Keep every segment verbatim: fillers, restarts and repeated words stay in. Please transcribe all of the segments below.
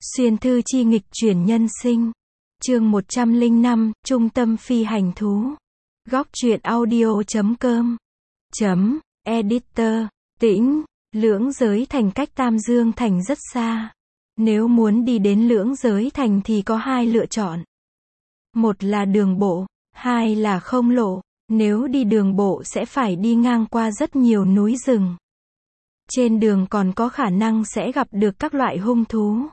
Xuyên thư chi nghịch chuyển nhân sinh. Chương một trăm lẻ năm, Trung tâm phi hành thú. Góc truyện audio chấm com. Chấm, editor. Tĩnh, Lưỡng Giới Thành cách Tam Dương Thành rất xa. Nếu muốn đi đến Lưỡng Giới Thành thì có hai lựa chọn. Một là đường bộ, hai là không lộ. Nếu đi đường bộ sẽ phải đi ngang qua rất nhiều núi rừng. Trên đường còn có khả năng sẽ gặp được các loại hung thú.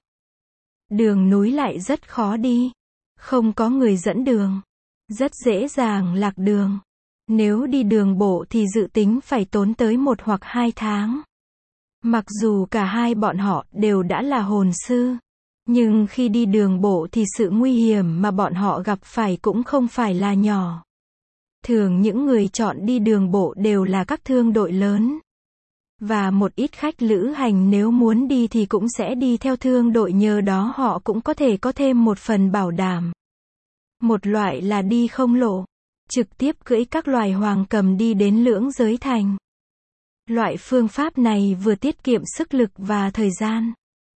Đường núi lại rất khó đi. Không có người dẫn đường. Rất dễ dàng lạc đường. Nếu đi đường bộ thì dự tính phải tốn tới một hoặc hai tháng. Mặc dù cả hai bọn họ đều đã là hồn sư. Nhưng khi đi đường bộ thì sự nguy hiểm mà bọn họ gặp phải cũng không phải là nhỏ. Thường những người chọn đi đường bộ đều là các thương đội lớn. Và một ít khách lữ hành nếu muốn đi thì cũng sẽ đi theo thương đội, nhờ đó họ cũng có thể có thêm một phần bảo đảm. Một loại là đi không lộ, trực tiếp cưỡi các loài hoàng cầm đi đến Lưỡng Giới Thành. Loại phương pháp này vừa tiết kiệm sức lực và thời gian,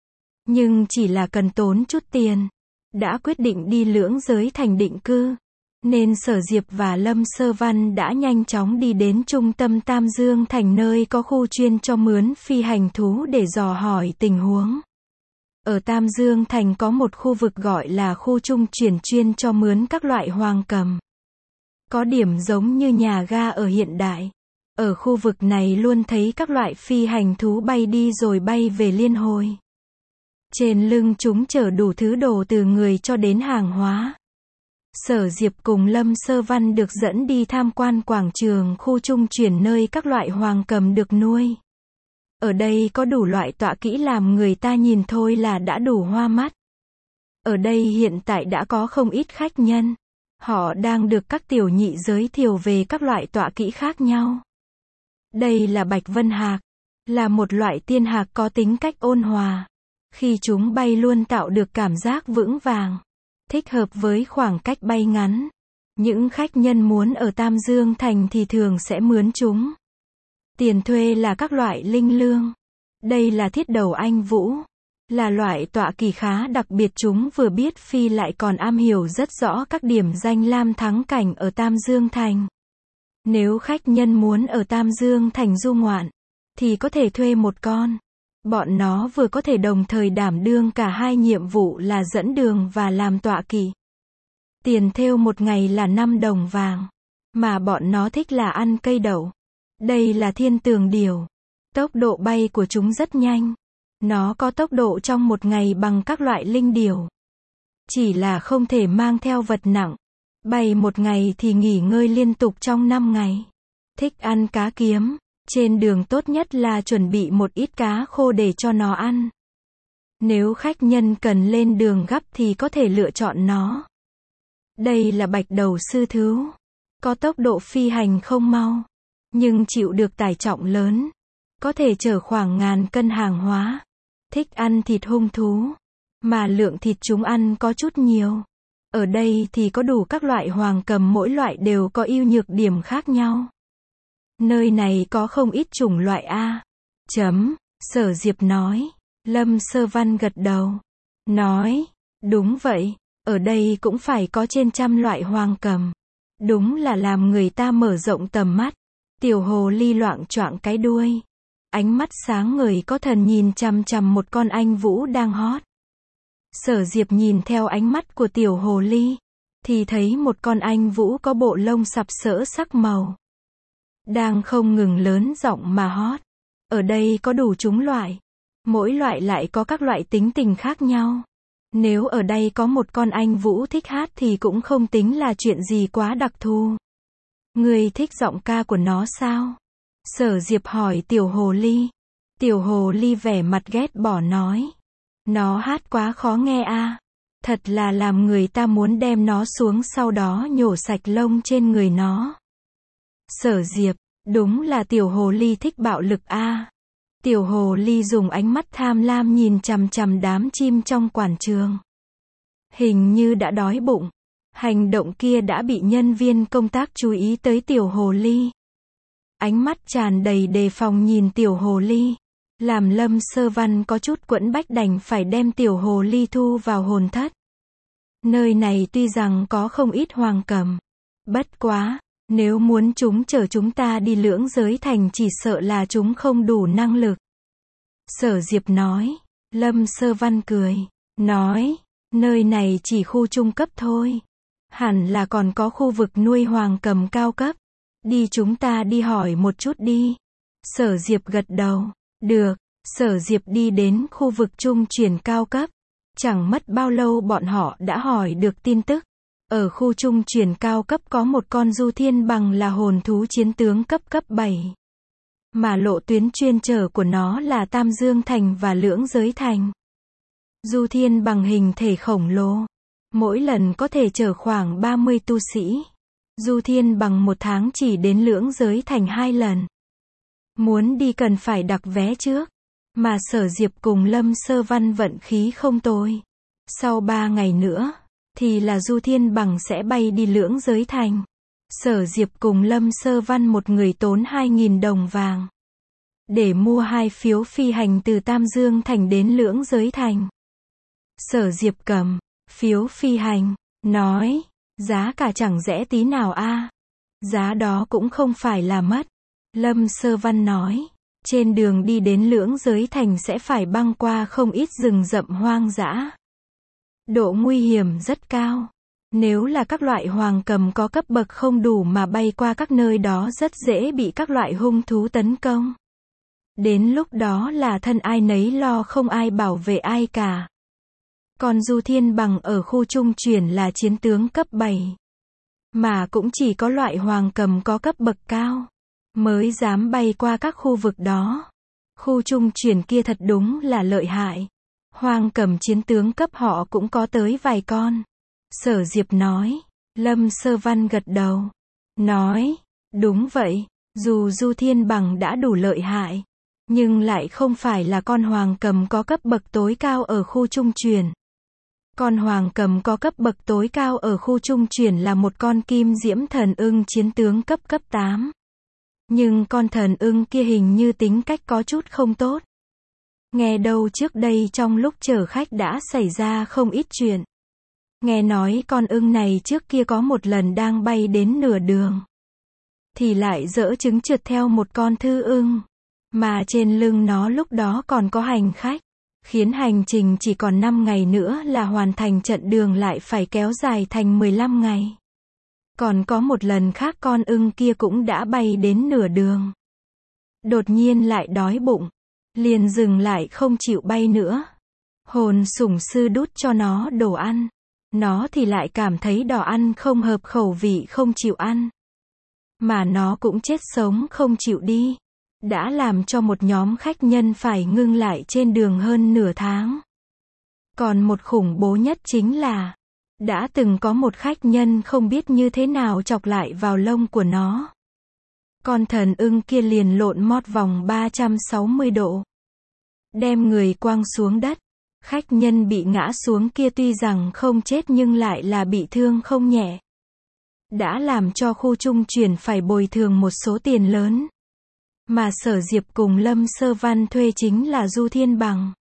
nhưng chỉ là cần tốn chút tiền. Đã quyết định đi Lưỡng Giới Thành định cư, nên Sở Diệp và Lâm Sơ Văn đã nhanh chóng đi đến trung tâm Tam Dương Thành, nơi có khu chuyên cho mướn phi hành thú để dò hỏi tình huống. Ở Tam Dương Thành có một khu vực gọi là khu trung chuyển chuyên cho mướn các loại hoàng cầm. Có điểm giống như nhà ga ở hiện đại. Ở khu vực này luôn thấy các loại phi hành thú bay đi rồi bay về liên hồi. Trên lưng chúng chở đủ thứ đồ từ người cho đến hàng hóa. Sở Diệp cùng Lâm Sơ Văn được dẫn đi tham quan quảng trường khu trung chuyển nơi các loại hoàng cầm được nuôi. Ở đây có đủ loại tọa kỹ làm người ta nhìn thôi là đã đủ hoa mắt. Ở đây hiện tại đã có không ít khách nhân. Họ đang được các tiểu nhị giới thiệu về các loại tọa kỹ khác nhau. Đây là Bạch Vân Hạc, là một loại tiên hạc có tính cách ôn hòa. Khi chúng bay luôn tạo được cảm giác vững vàng, thích hợp với khoảng cách bay ngắn. Những khách nhân muốn ở Tam Dương Thành thì thường sẽ mướn chúng. Tiền thuê là các loại linh lương. Đây là Thiết Đầu Anh Vũ, là loại tọa kỳ khá đặc biệt, chúng vừa biết phi lại còn am hiểu rất rõ các điểm danh lam thắng cảnh ở Tam Dương Thành. Nếu khách nhân muốn ở Tam Dương Thành du ngoạn, thì có thể thuê một con. Bọn nó vừa có thể đồng thời đảm đương cả hai nhiệm vụ là dẫn đường và làm tọa kỵ. Tiền thêu một ngày là năm đồng vàng. Mà bọn nó thích là ăn cây đậu. Đây là Thiên Tường Điểu. Tốc độ bay của chúng rất nhanh. Nó có tốc độ trong một ngày bằng các loại linh điểu. Chỉ là không thể mang theo vật nặng. Bay một ngày thì nghỉ ngơi liên tục trong năm ngày. Thích ăn cá kiếm. Trên đường tốt nhất là chuẩn bị một ít cá khô để cho nó ăn. Nếu khách nhân cần lên đường gấp thì có thể lựa chọn nó. Đây là Bạch Đầu Sư Thú. Có tốc độ phi hành không mau, nhưng chịu được tải trọng lớn. Có thể chở khoảng ngàn cân hàng hóa. Thích ăn thịt hung thú, mà lượng thịt chúng ăn có chút nhiều. Ở đây thì có đủ các loại hoàng cầm, mỗi loại đều có ưu nhược điểm khác nhau. Nơi này có không ít chủng loại A. Chấm, Sở Diệp nói. Lâm Sơ Văn gật đầu. Nói, đúng vậy, ở đây cũng phải có trên trăm loại hoàng cầm. Đúng là làm người ta mở rộng tầm mắt. Tiểu hồ ly loạng choạng cái đuôi. Ánh mắt sáng ngời có thần nhìn chằm chằm một con anh vũ đang hót. Sở Diệp nhìn theo ánh mắt của tiểu hồ ly, thì thấy một con anh vũ có bộ lông sặc sỡ sắc màu. Đang không ngừng lớn giọng mà hót. Ở đây có đủ chủng loại. Mỗi loại lại có các loại tính tình khác nhau. Nếu ở đây có một con anh vũ thích hát thì cũng không tính là chuyện gì quá đặc thù. Ngươi thích giọng ca của nó sao? Sở Diệp hỏi tiểu hồ ly. Tiểu hồ ly vẻ mặt ghét bỏ nói. Nó hát quá khó nghe a. Thật là làm người ta muốn đem nó xuống sau đó nhổ sạch lông trên người nó. Sở Diệp, đúng là tiểu hồ ly thích bạo lực a. Tiểu hồ ly dùng ánh mắt tham lam nhìn chằm chằm đám chim trong quảng trường. Hình như đã đói bụng. Hành động kia đã bị nhân viên công tác chú ý tới tiểu hồ ly. Ánh mắt tràn đầy đề phòng nhìn tiểu hồ ly. Làm Lâm Sơ Văn có chút quẫn bách đành phải đem tiểu hồ ly thu vào hồn thất. Nơi này tuy rằng có không ít hoàng cầm. Bất quá, nếu muốn chúng chở chúng ta đi lưỡng giới thành chỉ sợ là chúng không đủ năng lực. Sở Diệp nói. Lâm Sơ Văn cười. Nói, nơi này chỉ khu trung cấp thôi. Hẳn là còn có khu vực nuôi hoàng cầm cao cấp. Đi chúng ta đi hỏi một chút đi. Sở Diệp gật đầu. Được, Sở Diệp đi đến khu vực trung chuyển cao cấp. Chẳng mất bao lâu bọn họ đã hỏi được tin tức. Ở khu trung chuyển cao cấp có một con du thiên bằng là hồn thú chiến tướng cấp cấp bảy. Mà lộ tuyến chuyên chở của nó là Tam Dương Thành và Lưỡng Giới Thành. Du thiên bằng hình thể khổng lồ. Mỗi lần có thể chở khoảng ba mươi tu sĩ. Du thiên bằng một tháng chỉ đến Lưỡng Giới Thành hai lần. Muốn đi cần phải đặt vé trước. Mà Sở Diệp cùng Lâm Sơ Văn vận khí không tồi. Sau ba ngày nữa, thì là Du Thiên Bằng sẽ bay đi Lưỡng Giới Thành. Sở Diệp cùng Lâm Sơ Văn một người tốn hai nghìn đồng vàng. Để mua hai phiếu phi hành từ Tam Dương Thành đến Lưỡng Giới Thành. Sở Diệp cầm phiếu phi hành, nói, giá cả chẳng rẻ tí nào a. Giá đó cũng không phải là mất. Lâm Sơ Văn nói, trên đường đi đến Lưỡng Giới Thành sẽ phải băng qua không ít rừng rậm hoang dã. Độ nguy hiểm rất cao. Nếu là các loại hoàng cầm có cấp bậc không đủ mà bay qua các nơi đó rất dễ bị các loại hung thú tấn công. Đến lúc đó là thân ai nấy lo không ai bảo vệ ai cả. Còn Du Thiên Bằng ở khu trung chuyển là chiến tướng cấp bảy. Mà cũng chỉ có loại hoàng cầm có cấp bậc cao mới dám bay qua các khu vực đó. Khu trung chuyển kia thật đúng là lợi hại. Hoàng cầm chiến tướng cấp họ cũng có tới vài con. Sở Diệp nói. Lâm Sơ Văn gật đầu. Nói, đúng vậy, dù Du Thiên Bằng đã đủ lợi hại, nhưng lại không phải là con hoàng cầm có cấp bậc tối cao ở khu trung chuyển. Con hoàng cầm có cấp bậc tối cao ở khu trung chuyển là một con kim diễm thần ưng chiến tướng cấp cấp tám. Nhưng con thần ưng kia hình như tính cách có chút không tốt. Nghe đâu trước đây trong lúc chở khách đã xảy ra không ít chuyện. Nghe nói con ưng này trước kia có một lần đang bay đến nửa đường. Thì lại dỡ trứng trượt theo một con thư ưng. Mà trên lưng nó lúc đó còn có hành khách. Khiến hành trình chỉ còn năm ngày nữa là hoàn thành trận đường lại phải kéo dài thành mười lăm ngày. Còn có một lần khác con ưng kia cũng đã bay đến nửa đường. Đột nhiên lại đói bụng. Liền dừng lại không chịu bay nữa. Hồn sủng sư đút cho nó đồ ăn. Nó thì lại cảm thấy đồ ăn không hợp khẩu vị không chịu ăn. Mà nó cũng chết sống không chịu đi. Đã làm cho một nhóm khách nhân phải ngưng lại trên đường hơn nửa tháng. Còn một khủng bố nhất chính là đã từng có một khách nhân không biết như thế nào chọc lại vào lông của nó. Con thần ưng kia liền lộn mót vòng ba trăm sáu mươi độ. Đem người quăng xuống đất. Khách nhân bị ngã xuống kia tuy rằng không chết nhưng lại là bị thương không nhẹ. Đã làm cho khu trung chuyển phải bồi thường một số tiền lớn. Mà Sở Diệp cùng Lâm Sơ Văn thuê chính là Du Thiên Bằng.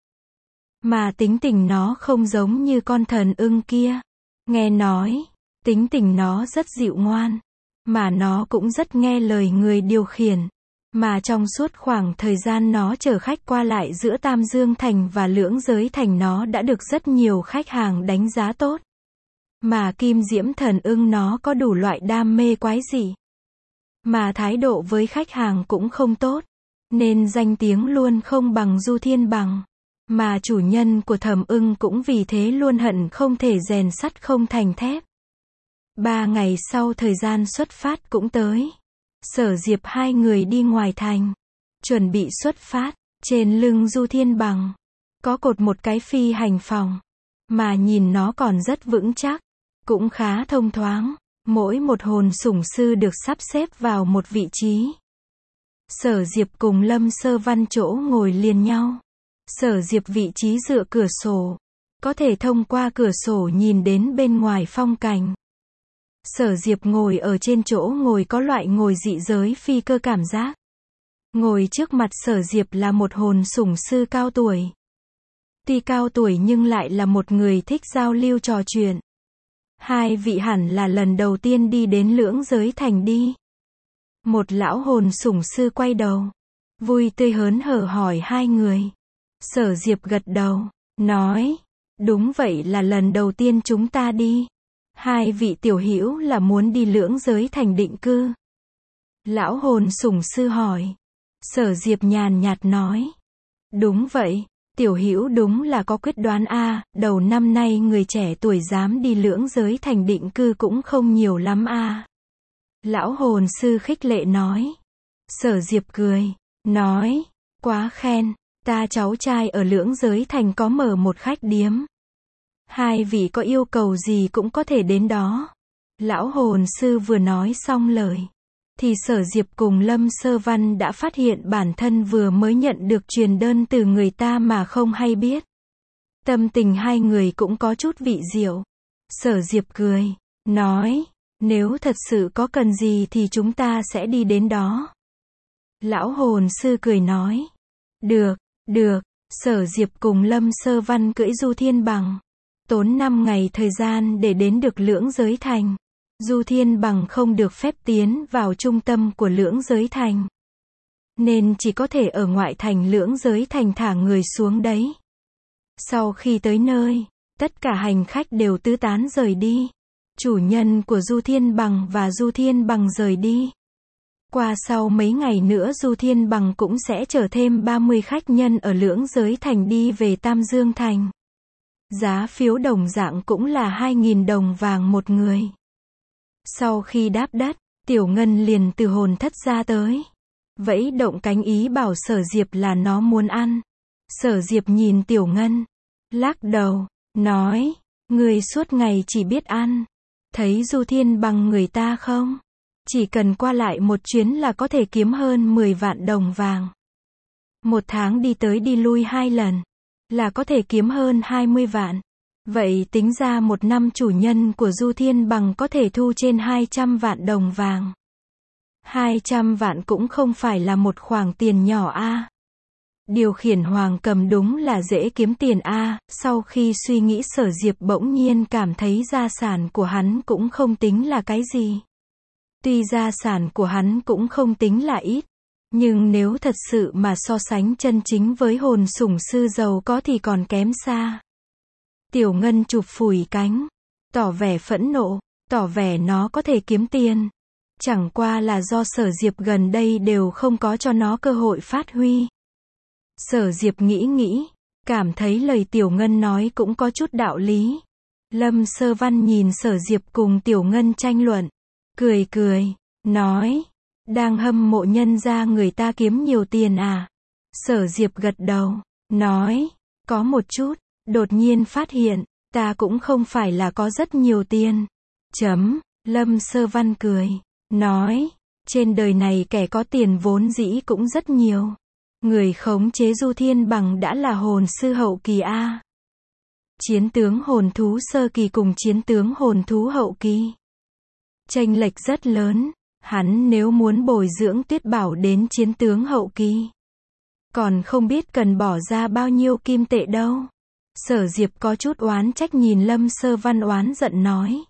Mà tính tình nó không giống như con thần ưng kia. Nghe nói, tính tình nó rất dịu ngoan. Mà nó cũng rất nghe lời người điều khiển. Mà trong suốt khoảng thời gian nó chở khách qua lại giữa Tam Dương Thành và Lưỡng Giới Thành nó đã được rất nhiều khách hàng đánh giá tốt. Mà Kim Diễm Thần ưng nó có đủ loại đam mê quái dị. Mà thái độ với khách hàng cũng không tốt. Nên danh tiếng luôn không bằng Du Thiên Bằng. Mà chủ nhân của Thẩm ưng cũng vì thế luôn hận không thể rèn sắt không thành thép. Ba ngày sau thời gian xuất phát cũng tới. Sở Diệp hai người đi ngoài thành. Chuẩn bị xuất phát. Trên lưng Du Thiên Bằng có cột một cái phi hành phòng. Mà nhìn nó còn rất vững chắc. Cũng khá thông thoáng. Mỗi một hồn sủng sư được sắp xếp vào một vị trí. Sở Diệp cùng Lâm Sơ Văn chỗ ngồi liền nhau. Sở Diệp vị trí dựa cửa sổ. Có thể thông qua cửa sổ nhìn đến bên ngoài phong cảnh. Sở Diệp ngồi ở trên chỗ ngồi có loại ngồi dị giới phi cơ cảm giác. Ngồi trước mặt Sở Diệp là một hồn sủng sư cao tuổi. Tuy cao tuổi nhưng lại là một người thích giao lưu trò chuyện. Hai vị hẳn là lần đầu tiên đi đến Lưỡng Giới Thành đi. Một lão hồn sủng sư quay đầu, vui tươi hớn hở hỏi hai người. Sở Diệp gật đầu, nói, đúng vậy, là lần đầu tiên chúng ta đi. Hai vị tiểu hữu là muốn đi Lưỡng Giới Thành định cư? Lão hồn sủng sư hỏi. Sở Diệp nhàn nhạt nói, đúng vậy, tiểu hữu đúng là có quyết đoán a, đầu năm nay người trẻ tuổi dám đi Lưỡng Giới Thành định cư cũng không nhiều lắm a. Lão hồn sư khích lệ nói. Sở Diệp cười, nói, quá khen, ta cháu trai ở Lưỡng Giới Thành có mở một khách điếm. Hai vị có yêu cầu gì cũng có thể đến đó. Lão hồn sư vừa nói xong lời, thì Sở Diệp cùng Lâm Sơ Văn đã phát hiện bản thân vừa mới nhận được truyền đơn từ người ta mà không hay biết. Tâm tình hai người cũng có chút vị diệu. Sở Diệp cười, nói, nếu thật sự có cần gì thì chúng ta sẽ đi đến đó. Lão hồn sư cười nói, được, được. Sở Diệp cùng Lâm Sơ Văn cưỡi Du Thiên Bằng, tốn năm ngày thời gian để đến được Lưỡng Giới Thành. Du Thiên Bằng không được phép tiến vào trung tâm của Lưỡng Giới Thành, nên chỉ có thể ở ngoại thành Lưỡng Giới Thành thả người xuống đấy. Sau khi tới nơi, tất cả hành khách đều tứ tán rời đi. Chủ nhân của Du Thiên Bằng và Du Thiên Bằng rời đi. Qua sau mấy ngày nữa Du Thiên Bằng cũng sẽ chở thêm ba mươi khách nhân ở Lưỡng Giới Thành đi về Tam Dương Thành. Giá phiếu đồng dạng cũng là hai nghìn đồng vàng một người. Sau khi đáp đất, Tiểu Ngân liền từ hồn thất ra tới, vẫy động cánh ý bảo Sở Diệp là nó muốn ăn. Sở Diệp nhìn Tiểu Ngân, lắc đầu, nói, người suốt ngày chỉ biết ăn. Thấy Du Thiên Bằng người ta không? Chỉ cần qua lại một chuyến là có thể kiếm hơn mười vạn đồng vàng. Một tháng đi tới đi lui hai lần, là có thể kiếm hơn hai mươi vạn. Vậy tính ra một năm chủ nhân của Du Thiên Bằng có thể thu trên hai trăm vạn đồng vàng. hai trăm vạn cũng không phải là một khoản tiền nhỏ a. Điều khiển hoàng cầm đúng là dễ kiếm tiền a. Sau khi suy nghĩ Sở Diệp bỗng nhiên cảm thấy gia sản của hắn cũng không tính là cái gì. Tuy gia sản của hắn cũng không tính là ít, nhưng nếu thật sự mà so sánh chân chính với hồn sủng sư giàu có thì còn kém xa. Tiểu Ngân chụp phủi cánh, tỏ vẻ phẫn nộ, tỏ vẻ nó có thể kiếm tiền. Chẳng qua là do Sở Diệp gần đây đều không có cho nó cơ hội phát huy. Sở Diệp nghĩ nghĩ, cảm thấy lời Tiểu Ngân nói cũng có chút đạo lý. Lâm Sơ Văn nhìn Sở Diệp cùng Tiểu Ngân tranh luận, cười cười, nói, đang hâm mộ nhân gia người ta kiếm nhiều tiền à? Sở Diệp gật đầu, nói, có một chút, đột nhiên phát hiện, ta cũng không phải là có rất nhiều tiền. Chấm, Lâm Sơ Văn cười, nói, trên đời này kẻ có tiền vốn dĩ cũng rất nhiều. Người khống chế Du Thiên Bằng đã là hồn sư hậu kỳ a. Chiến tướng hồn thú sơ kỳ cùng chiến tướng hồn thú hậu kỳ, chênh lệch rất lớn. Hắn nếu muốn bồi dưỡng Tuyết Bảo đến chiến tướng hậu kỳ, còn không biết cần bỏ ra bao nhiêu kim tệ đâu. Sở Diệp có chút oán trách nhìn Lâm Sơ Văn oán giận nói.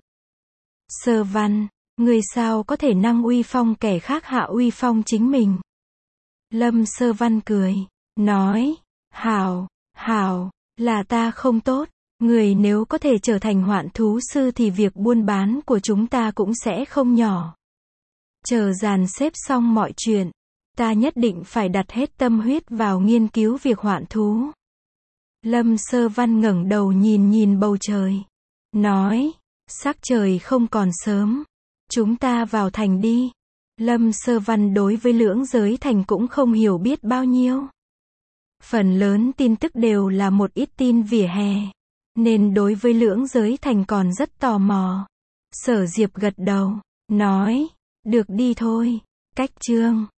Sơ Văn, người sao có thể năng uy phong kẻ khác hạ uy phong chính mình? Lâm Sơ Văn cười, nói, hảo, hảo, là ta không tốt. Người nếu có thể trở thành hoạn thú sư thì việc buôn bán của chúng ta cũng sẽ không nhỏ. Chờ dàn xếp xong mọi chuyện, ta nhất định phải đặt hết tâm huyết vào nghiên cứu việc hoạn thú. Lâm Sơ Văn ngẩng đầu nhìn nhìn bầu trời, nói, sắc trời không còn sớm, chúng ta vào thành đi. Lâm Sơ Văn đối với Lưỡng Giới Thành cũng không hiểu biết bao nhiêu. Phần lớn tin tức đều là một ít tin vỉa hè, nên đối với Lưỡng Giới Thành còn rất tò mò. Sở Diệp gật đầu, nói, được đi thôi. Cách chương